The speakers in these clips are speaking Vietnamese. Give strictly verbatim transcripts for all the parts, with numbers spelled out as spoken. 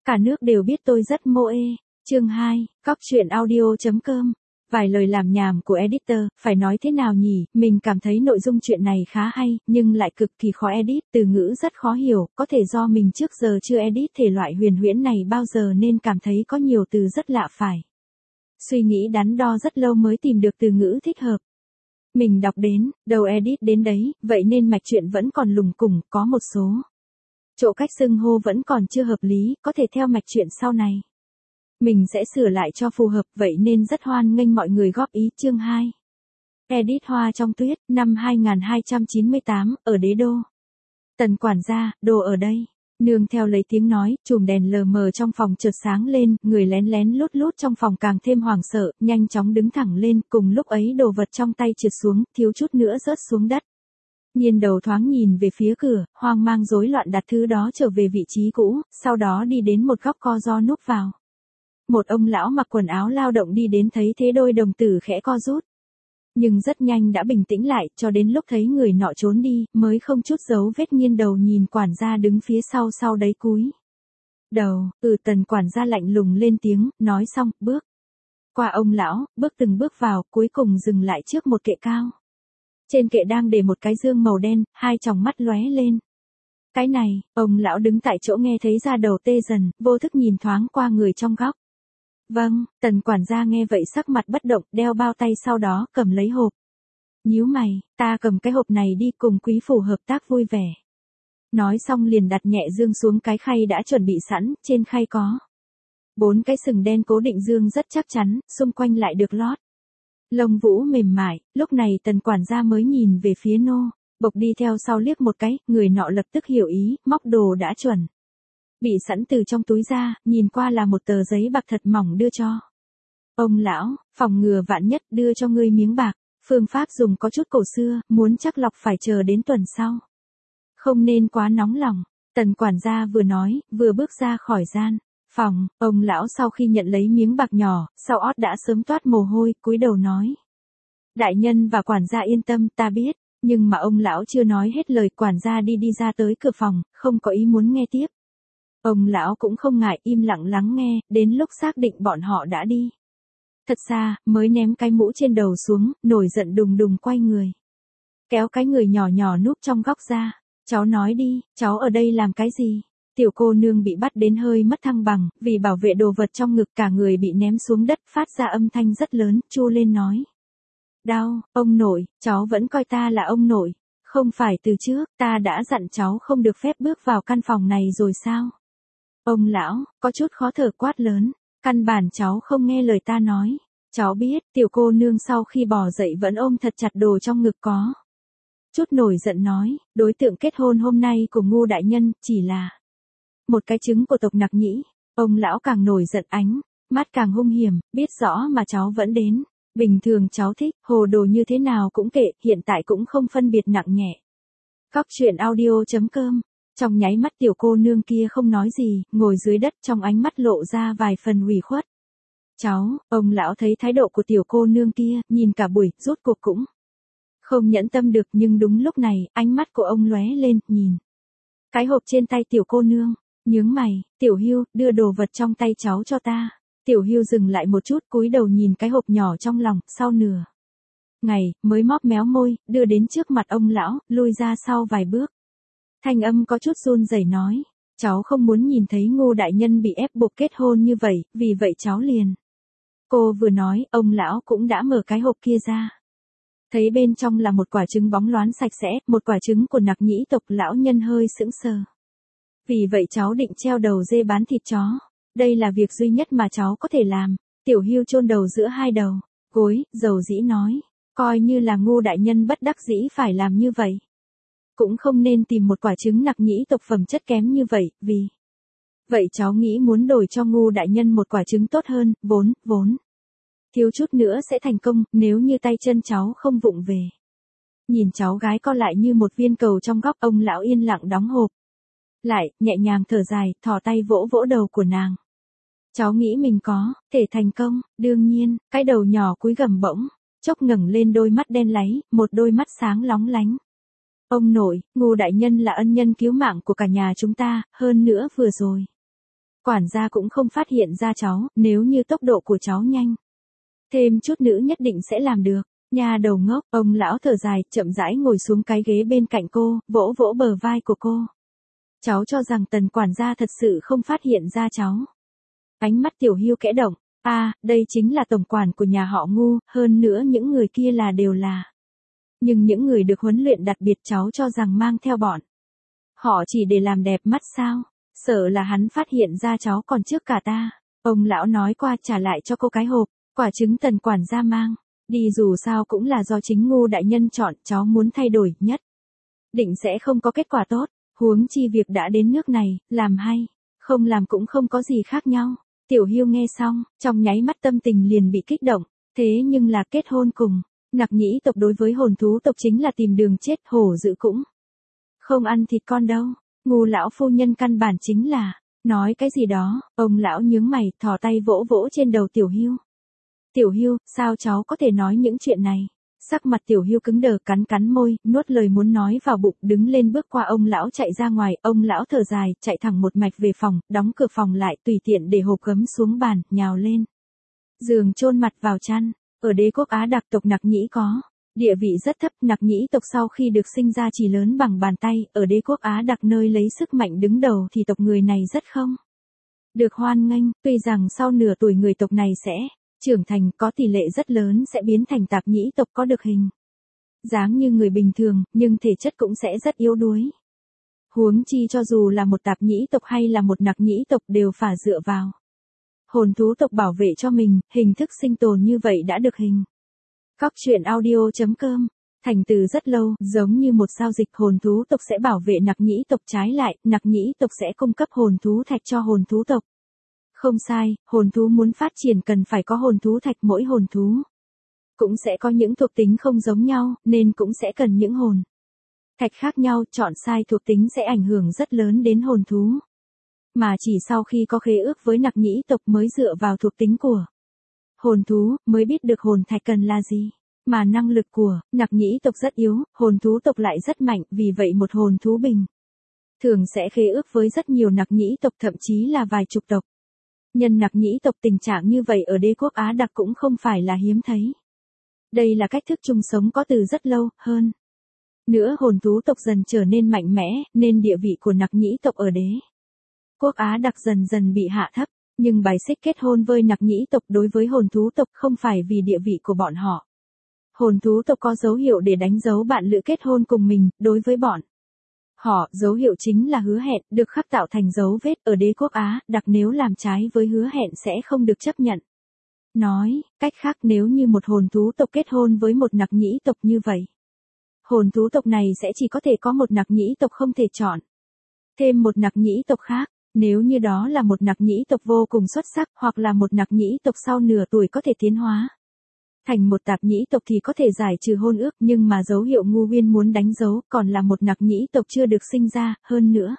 Cả nước đều biết tôi rất mô ê. Chương hai, cóc truyện audio chấm com. Vài lời làm nhảm của editor, phải nói thế nào nhỉ, mình cảm thấy nội dung chuyện này khá hay, nhưng lại cực kỳ khó edit, từ ngữ rất khó hiểu, có thể do mình trước giờ chưa edit thể loại huyền huyễn này bao giờ nên cảm thấy có nhiều từ rất lạ phải. Suy nghĩ đắn đo rất lâu mới tìm được từ ngữ thích hợp. Mình đọc đến, đầu edit đến đấy, vậy nên mạch chuyện vẫn còn lùng củng, có một số chỗ cách xưng hô vẫn còn chưa hợp lý, có thể theo mạch chuyện sau này. Mình sẽ sửa lại cho phù hợp, vậy nên rất hoan nghênh mọi người góp ý. Chương hai. Edit Hoa trong tuyết, năm hai nghìn hai trăm chín mươi tám, ở Đế Đô. Tần quản gia, đồ ở đây. Nương theo lấy tiếng nói, chùm đèn lờ mờ trong phòng chợt sáng lên, người lén lén lút lút trong phòng càng thêm hoảng sợ, nhanh chóng đứng thẳng lên, cùng lúc ấy đồ vật trong tay trượt xuống, thiếu chút nữa rớt xuống đất. Nhiên đầu thoáng nhìn về phía cửa, hoang mang rối loạn đặt thứ đó trở về vị trí cũ, sau đó đi đến một góc co ro núp vào. Một ông lão mặc quần áo lao động đi đến thấy thế đôi đồng tử khẽ co rút. Nhưng rất nhanh đã bình tĩnh lại, cho đến lúc thấy người nọ trốn đi, mới không chút dấu vết nghiêng đầu nhìn quản gia đứng phía sau sau đấy cúi đầu, ừ tần quản gia lạnh lùng lên tiếng, nói xong, bước qua ông lão, bước từng bước vào, cuối cùng dừng lại trước một kệ cao. Trên kệ đang để một cái dương màu đen, hai tròng mắt lóe lên. Cái này, ông lão đứng tại chỗ nghe thấy da đầu tê dần, vô thức nhìn thoáng qua người trong góc. Vâng, tần quản gia nghe vậy sắc mặt bất động, đeo bao tay sau đó cầm lấy hộp. Nhíu mày, ta cầm cái hộp này đi cùng quý phủ hợp tác vui vẻ. Nói xong liền đặt nhẹ dương xuống cái khay đã chuẩn bị sẵn, trên khay có bốn cái sừng đen cố định dương rất chắc chắn, xung quanh lại được lót lông vũ mềm mại. Lúc này tần quản gia mới nhìn về phía nô, bộc đi theo sau liếc một cái, người nọ lập tức hiểu ý, móc đồ đã chuẩn bị sẵn từ trong túi ra, nhìn qua là một tờ giấy bạc thật mỏng đưa cho ông lão, phòng ngừa vạn nhất đưa cho ngươi miếng bạc, phương pháp dùng có chút cổ xưa, muốn chắc lọc phải chờ đến tuần sau. Không nên quá nóng lòng, tần quản gia vừa nói, vừa bước ra khỏi gian phòng. Ông lão sau khi nhận lấy miếng bạc nhỏ, sau ót đã sớm toát mồ hôi, cúi đầu nói. Đại nhân và quản gia yên tâm, ta biết, nhưng mà ông lão chưa nói hết lời, quản gia đi đi ra tới cửa phòng, không có ý muốn nghe tiếp. Ông lão cũng không ngại, im lặng lắng nghe, đến lúc xác định bọn họ đã đi thật xa, mới ném cái mũ trên đầu xuống, nổi giận đùng đùng quay người. Kéo cái người nhỏ nhỏ núp trong góc ra, cháu nói đi, cháu ở đây làm cái gì? Tiểu cô nương bị bắt đến hơi mất thăng bằng, vì bảo vệ đồ vật trong ngực cả người bị ném xuống đất, phát ra âm thanh rất lớn, chu lên nói. Đau, ông nội, cháu vẫn coi ta là ông nội, không phải từ trước, ta đã dặn cháu không được phép bước vào căn phòng này rồi sao? Ông lão, có chút khó thở quát lớn, căn bản cháu không nghe lời ta nói. Cháu biết, tiểu cô nương sau khi bò dậy vẫn ôm thật chặt đồ trong ngực có chút nổi giận nói, đối tượng kết hôn hôm nay của Ngô đại nhân, chỉ là một cái trứng của tộc Nặc Nhĩ. Ông lão càng nổi giận, ánh mắt càng hung hiểm, biết rõ mà cháu vẫn đến. Bình thường cháu thích, hồ đồ như thế nào cũng kệ, hiện tại cũng không phân biệt nặng nhẹ. Cóc truyện audio chấm com. Trong nháy mắt tiểu cô nương kia không nói gì, ngồi dưới đất, trong ánh mắt lộ ra vài phần ủy khuất. Cháu, ông lão thấy thái độ của tiểu cô nương kia, nhìn cả buổi, rốt cuộc cũng không nhẫn tâm được, nhưng đúng lúc này, ánh mắt của ông lóe lên, nhìn cái hộp trên tay tiểu cô nương, nhướng mày, Tiểu Hưu, đưa đồ vật trong tay cháu cho ta. Tiểu Hưu dừng lại một chút, cúi đầu nhìn cái hộp nhỏ trong lòng, sau nửa ngày, mới móp méo môi, đưa đến trước mặt ông lão, lui ra sau vài bước. Thanh âm có chút run rẩy nói, cháu không muốn nhìn thấy Ngô đại nhân bị ép buộc kết hôn như vậy, vì vậy cháu liền. Cô vừa nói, ông lão cũng đã mở cái hộp kia ra. Thấy bên trong là một quả trứng bóng loáng sạch sẽ, một quả trứng của Nặc Nhĩ tộc. Lão nhân hơi sững sờ. Vì vậy cháu định treo đầu dê bán thịt chó. Đây là việc duy nhất mà cháu có thể làm. Tiểu Hưu chôn đầu giữa hai đầu gối, dầu dĩ nói, coi như là Ngô đại nhân bất đắc dĩ phải làm như vậy. Cũng không nên tìm một quả trứng Nặc Nhĩ tộc phẩm chất kém như vậy, vì vậy cháu nghĩ muốn đổi cho Ngô đại nhân một quả trứng tốt hơn, vốn, vốn thiếu chút nữa sẽ thành công, nếu như tay chân cháu không vụng về. Nhìn cháu gái co lại như một viên cầu trong góc, ông lão yên lặng đóng hộp lại, nhẹ nhàng thở dài, thò tay vỗ vỗ đầu của nàng. Cháu nghĩ mình có thể thành công, đương nhiên, cái đầu nhỏ cúi gầm bỗng chốc ngẩng lên, đôi mắt đen láy, một đôi mắt sáng lóng lánh. Ông nội, Ngô đại nhân là ân nhân cứu mạng của cả nhà chúng ta, hơn nữa vừa rồi Quản gia cũng không phát hiện ra cháu, nếu như tốc độ của cháu nhanh. Thêm chút nữa nhất định sẽ làm được. Nhà đầu ngốc, ông lão thở dài, chậm rãi ngồi xuống cái ghế bên cạnh cô, vỗ vỗ bờ vai của cô. Cháu cho rằng Tần quản gia thật sự không phát hiện ra cháu. Ánh mắt Tiểu Hưu kẽ động, à, đây chính là tổng quản của nhà họ Ngu, hơn nữa những người kia là đều là. Nhưng những người được huấn luyện đặc biệt cháu cho rằng mang theo bọn. Họ chỉ để làm đẹp mắt sao, sợ là hắn phát hiện ra cháu còn trước cả ta. Ông lão nói qua trả lại cho cô cái hộp, quả trứng Tần quản gia mang. Đi dù sao cũng là do chính Ngu đại nhân chọn, cháu muốn thay đổi nhất. Định sẽ không có kết quả tốt, huống chi việc đã đến nước này, làm hay, không làm cũng không có gì khác nhau. Tiểu Hưu nghe xong, trong nháy mắt tâm tình liền bị kích động, thế nhưng là kết hôn cùng. Nặc nhĩ tộc đối với hồn thú tộc chính là tìm đường chết, hổ dữ cũng không ăn thịt con đâu. Ngu lão phu nhân căn bản chính là, nói cái gì đó, ông lão nhướng mày, thò tay vỗ vỗ trên đầu Tiểu Hưu. Tiểu Hưu, sao cháu có thể nói những chuyện này? Sắc mặt Tiểu Hưu cứng đờ, cắn cắn môi, nuốt lời muốn nói vào bụng, đứng lên bước qua ông lão chạy ra ngoài, ông lão thở dài, chạy thẳng một mạch về phòng, đóng cửa phòng lại, tùy tiện để hộp gấm xuống bàn, nhào lên. Giường chôn mặt vào chăn, ở đế quốc Á Đặc tộc Nặc Nhĩ có địa vị rất thấp, Nặc Nhĩ tộc sau khi được sinh ra chỉ lớn bằng bàn tay, ở đế quốc Á Đặc nơi lấy sức mạnh đứng đầu thì tộc người này rất không được hoan nghênh, tuy rằng sau nửa tuổi người tộc này sẽ trưởng thành, có tỷ lệ rất lớn sẽ biến thành tạp nhĩ tộc có được hình dáng như người bình thường, nhưng thể chất cũng sẽ rất yếu đuối. Huống chi cho dù là một tạp nhĩ tộc hay là một nặc nhĩ tộc đều phải dựa vào hồn thú tộc bảo vệ cho mình, hình thức sinh tồn như vậy đã được hình. Cóc truyện audio chấm com. Thành từ rất lâu, giống như một giao dịch, hồn thú tộc sẽ bảo vệ nặc nhĩ tộc, trái lại, nặc nhĩ tộc sẽ cung cấp hồn thú thạch cho hồn thú tộc. Không sai, hồn thú muốn phát triển cần phải có hồn thú thạch, mỗi hồn thú cũng sẽ có những thuộc tính không giống nhau, nên cũng sẽ cần những hồn thạch khác nhau, chọn sai thuộc tính sẽ ảnh hưởng rất lớn đến hồn thú. Mà chỉ sau khi có khế ước với nặc nhĩ tộc mới dựa vào thuộc tính của hồn thú, mới biết được hồn thạch cần là gì. Mà năng lực của nặc nhĩ tộc rất yếu, hồn thú tộc lại rất mạnh, vì vậy một hồn thú bình thường sẽ khế ước với rất nhiều nặc nhĩ tộc, thậm chí là vài chục tộc. Nhân nặc nhĩ tộc tình trạng như vậy ở đế quốc Á Đặc cũng không phải là hiếm thấy. Đây là cách thức chung sống có từ rất lâu, hơn nữa hồn thú tộc dần trở nên mạnh mẽ, nên địa vị của nặc nhĩ tộc ở đế quốc Á Đặc dần dần bị hạ thấp, nhưng bài xích kết hôn với nặc nhĩ tộc đối với hồn thú tộc không phải vì địa vị của bọn họ. Hồn thú tộc có dấu hiệu để đánh dấu bạn lữ kết hôn cùng mình, đối với bọn họ, dấu hiệu chính là hứa hẹn, được khắc tạo thành dấu vết, ở đế quốc Á Đặc nếu làm trái với hứa hẹn sẽ không được chấp nhận. Nói cách khác, nếu như một hồn thú tộc kết hôn với một nặc nhĩ tộc như vậy, hồn thú tộc này sẽ chỉ có thể có một nặc nhĩ tộc, không thể chọn thêm một nặc nhĩ tộc khác. Nếu như đó là một nặc nhĩ tộc vô cùng xuất sắc, hoặc là một nặc nhĩ tộc sau nửa tuổi có thể tiến hóa thành một tạp nhĩ tộc thì có thể giải trừ hôn ước, nhưng mà dấu hiệu Ngu Uyên muốn đánh dấu còn là một nặc nhĩ tộc chưa được sinh ra, hơn nữa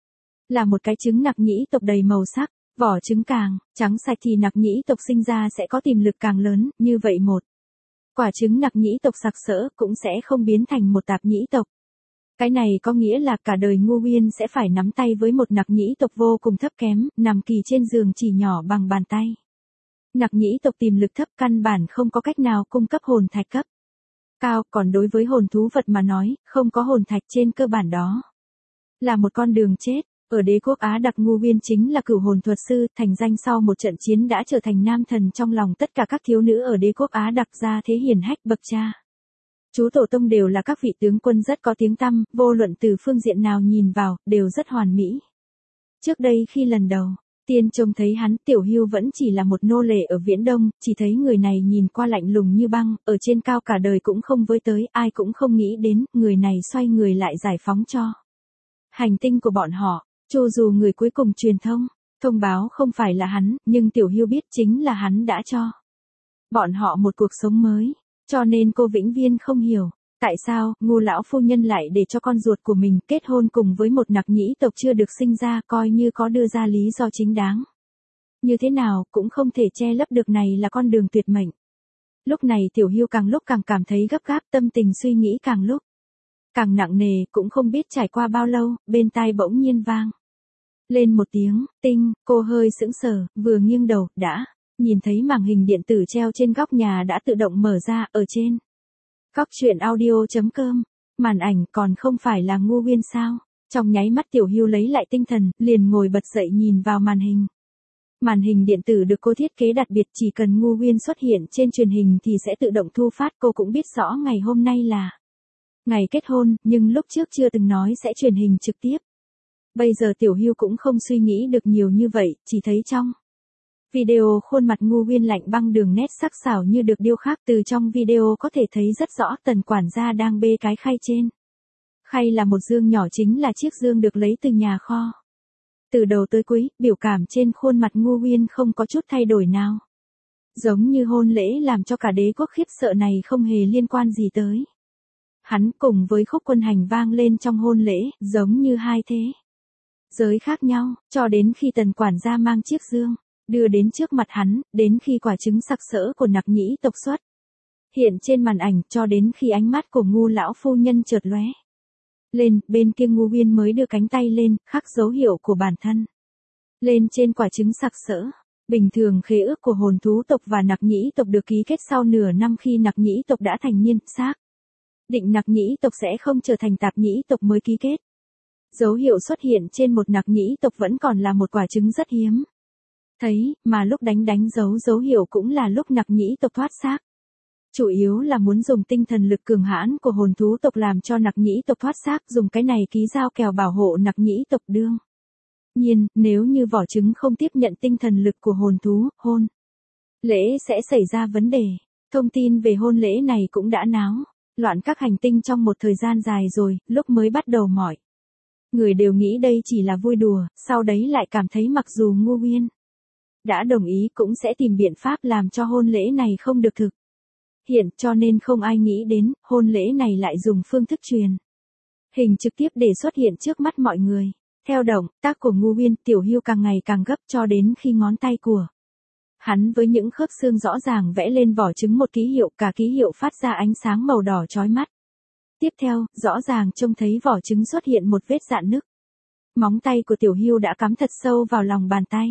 là một cái trứng nặc nhĩ tộc đầy màu sắc, vỏ trứng càng trắng sạch thì nặc nhĩ tộc sinh ra sẽ có tiềm lực càng lớn, như vậy một quả trứng nặc nhĩ tộc sặc sỡ cũng sẽ không biến thành một tạp nhĩ tộc. Cái này có nghĩa là cả đời Ngu Uyên sẽ phải nắm tay với một nặc nhĩ tộc vô cùng thấp kém, nằm kỳ trên giường chỉ nhỏ bằng bàn tay. Nặc nhĩ tộc tiềm lực thấp, căn bản không có cách nào cung cấp hồn thạch cấp cao, còn đối với hồn thú vật mà nói, không có hồn thạch trên cơ bản đó là một con đường chết. Ở đế quốc Á Đặc, Ngu Uyên chính là cửu hồn thuật sư, thành danh sau một trận chiến đã trở thành nam thần trong lòng tất cả các thiếu nữ ở đế quốc Á Đặc, ra thế hiển hách bậc cha. Chú tổ tông đều là các vị tướng quân rất có tiếng tăm, vô luận từ phương diện nào nhìn vào, đều rất hoàn mỹ. Trước đây khi lần đầu tiên trông thấy hắn, Tiểu Hưu vẫn chỉ là một nô lệ ở Viễn Đông, chỉ thấy người này nhìn qua lạnh lùng như băng, ở trên cao cả đời cũng không với tới, ai cũng không nghĩ đến, người này xoay người lại giải phóng cho hành tinh của bọn họ. Cho dù người cuối cùng truyền thông thông báo không phải là hắn, nhưng Tiểu Hưu biết chính là hắn đã cho bọn họ một cuộc sống mới. Cho nên cô vĩnh viên không hiểu, tại sao Ngu lão phu nhân lại để cho con ruột của mình kết hôn cùng với một nặc nhĩ tộc chưa được sinh ra, coi như có đưa ra lý do chính đáng như thế nào cũng không thể che lấp được, này là con đường tuyệt mệnh. Lúc này Tiểu Hưu càng lúc càng cảm thấy gấp gáp, tâm tình suy nghĩ càng lúc càng nặng nề, cũng không biết trải qua bao lâu, bên tai bỗng nhiên vang Lên một tiếng, tinh, cô hơi sững sờ, vừa nghiêng đầu, đã nhìn thấy màn hình điện tử treo trên góc nhà đã tự động mở ra, ở trên góc chuyện audio.com, màn ảnh còn không phải là Ngô Uyên sao? Trong nháy mắt Tiểu Hưu lấy lại tinh thần, liền ngồi bật dậy nhìn vào màn hình. Màn hình điện tử được cô thiết kế đặc biệt, chỉ cần Ngô Uyên xuất hiện trên truyền hình thì sẽ tự động thu phát. Cô cũng biết rõ ngày hôm nay là ngày kết hôn, nhưng lúc trước chưa từng nói sẽ truyền hình trực tiếp. Bây giờ Tiểu Hưu cũng không suy nghĩ được nhiều như vậy, chỉ thấy trong video khuôn mặt Ngô Uyên lạnh băng, đường nét sắc sảo như được điêu khắc. Từ trong video có thể thấy rất rõ Tần quản gia đang bê cái khay trên. Khay là một dương nhỏ, chính là chiếc dương được lấy từ nhà kho. Từ đầu tới cuối, biểu cảm trên khuôn mặt Ngô Uyên không có chút thay đổi nào. Giống như hôn lễ làm cho cả đế quốc khiếp sợ này không hề liên quan gì tới hắn, cùng với khúc quân hành vang lên trong hôn lễ, giống như hai thế giới khác nhau, cho đến khi Tần quản gia mang chiếc dương đưa đến trước mặt hắn, đến khi quả trứng sặc sỡ của Nặc Nhĩ tộc xuất hiện trên màn ảnh, cho đến khi ánh mắt của Ngô lão phu nhân chợt lóe lên, bên kia Ngô Uyên mới đưa cánh tay lên, khắc dấu hiệu của bản thân lên trên quả trứng sặc sỡ. Bình thường khế ước của hồn thú tộc và Nặc Nhĩ tộc được ký kết sau nửa năm khi Nặc Nhĩ tộc đã thành niên, xác định Nặc Nhĩ tộc sẽ không trở thành Tạp Nhĩ tộc mới ký kết. Dấu hiệu xuất hiện trên một Nặc Nhĩ tộc vẫn còn là một quả trứng rất hiếm thấy, mà lúc đánh đánh dấu dấu hiệu cũng là lúc Nặc Nhĩ tộc thoát xác. Chủ yếu là muốn dùng tinh thần lực cường hãn của hồn thú tộc làm cho Nặc Nhĩ tộc thoát xác, dùng cái này ký giao kèo bảo hộ Nặc Nhĩ tộc. Đương nhiên, nếu như vỏ trứng không tiếp nhận tinh thần lực của hồn thú, hôn lễ sẽ xảy ra vấn đề. Thông tin về hôn lễ này cũng đã náo loạn các hành tinh trong một thời gian dài rồi. Lúc mới bắt đầu mọi người đều nghĩ đây chỉ là vui đùa, sau đấy lại cảm thấy mặc dù Ngô Uyên đã đồng ý cũng sẽ tìm biện pháp làm cho hôn lễ này không được thực hiện, cho nên không ai nghĩ đến hôn lễ này lại dùng phương thức truyền hình trực tiếp để xuất hiện trước mắt mọi người. Theo động tác của Ngô Uyên, Tiểu Hưu càng ngày càng gấp, cho đến khi ngón tay của hắn với những khớp xương rõ ràng vẽ lên vỏ trứng một ký hiệu, cả ký hiệu phát ra ánh sáng màu đỏ chói mắt. Tiếp theo, rõ ràng trông thấy vỏ trứng xuất hiện một vết rạn nứt. Móng tay của Tiểu Hưu đã cắm thật sâu vào lòng bàn tay.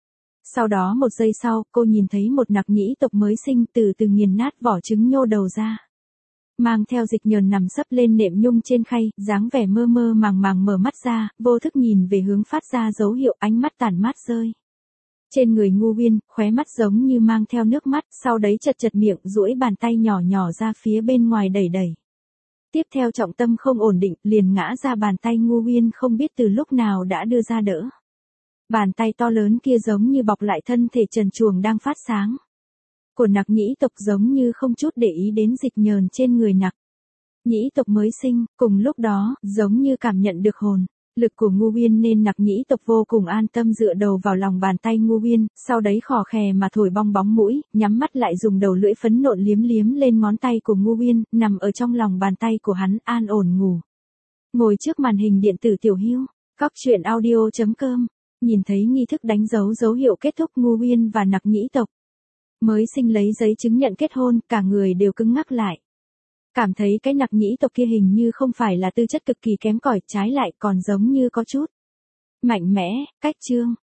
Sau đó một giây sau, cô nhìn thấy một Nặc Nhĩ tộc mới sinh từ từ nghiền nát vỏ trứng, nhô đầu ra, mang theo dịch nhờn nằm sấp lên nệm nhung trên khay, dáng vẻ mơ mơ màng màng mở mắt ra, vô thức nhìn về hướng phát ra dấu hiệu, ánh mắt tàn mát rơi trên người Ngô Uyên, khóe mắt giống như mang theo nước mắt, sau đấy chật chật miệng, duỗi bàn tay nhỏ nhỏ ra phía bên ngoài đẩy đẩy. Tiếp theo trọng tâm không ổn định, liền ngã ra, bàn tay Ngô Uyên không biết từ lúc nào đã đưa ra đỡ. Bàn tay to lớn kia giống như bọc lại thân thể trần truồng đang phát sáng của Nặc Nhĩ tộc, giống như không chút để ý đến dịch nhờn trên người Nặc Nhĩ tộc mới sinh. Cùng lúc đó, giống như cảm nhận được hồn lực của Ngô Uyên nên Nặc Nhĩ tộc vô cùng an tâm dựa đầu vào lòng bàn tay Ngô Uyên, sau đấy khò khè mà thổi bong bóng mũi, nhắm mắt lại dùng đầu lưỡi phấn nộn liếm liếm lên ngón tay của Ngô Uyên, nằm ở trong lòng bàn tay của hắn, an ổn ngủ. Ngồi trước màn hình điện tử Tiểu Hưu, góc chuyện audio.com, nhìn thấy nghi thức đánh dấu dấu hiệu kết thúc Ngô Uyên và Nặc Nhĩ tộc mới sinh lấy giấy chứng nhận kết hôn, cả người đều cứng ngắc lại. Cảm thấy cái Nặc Nhĩ tộc kia hình như không phải là tư chất cực kỳ kém cỏi, trái lại còn giống như có chút mạnh mẽ. Cách chương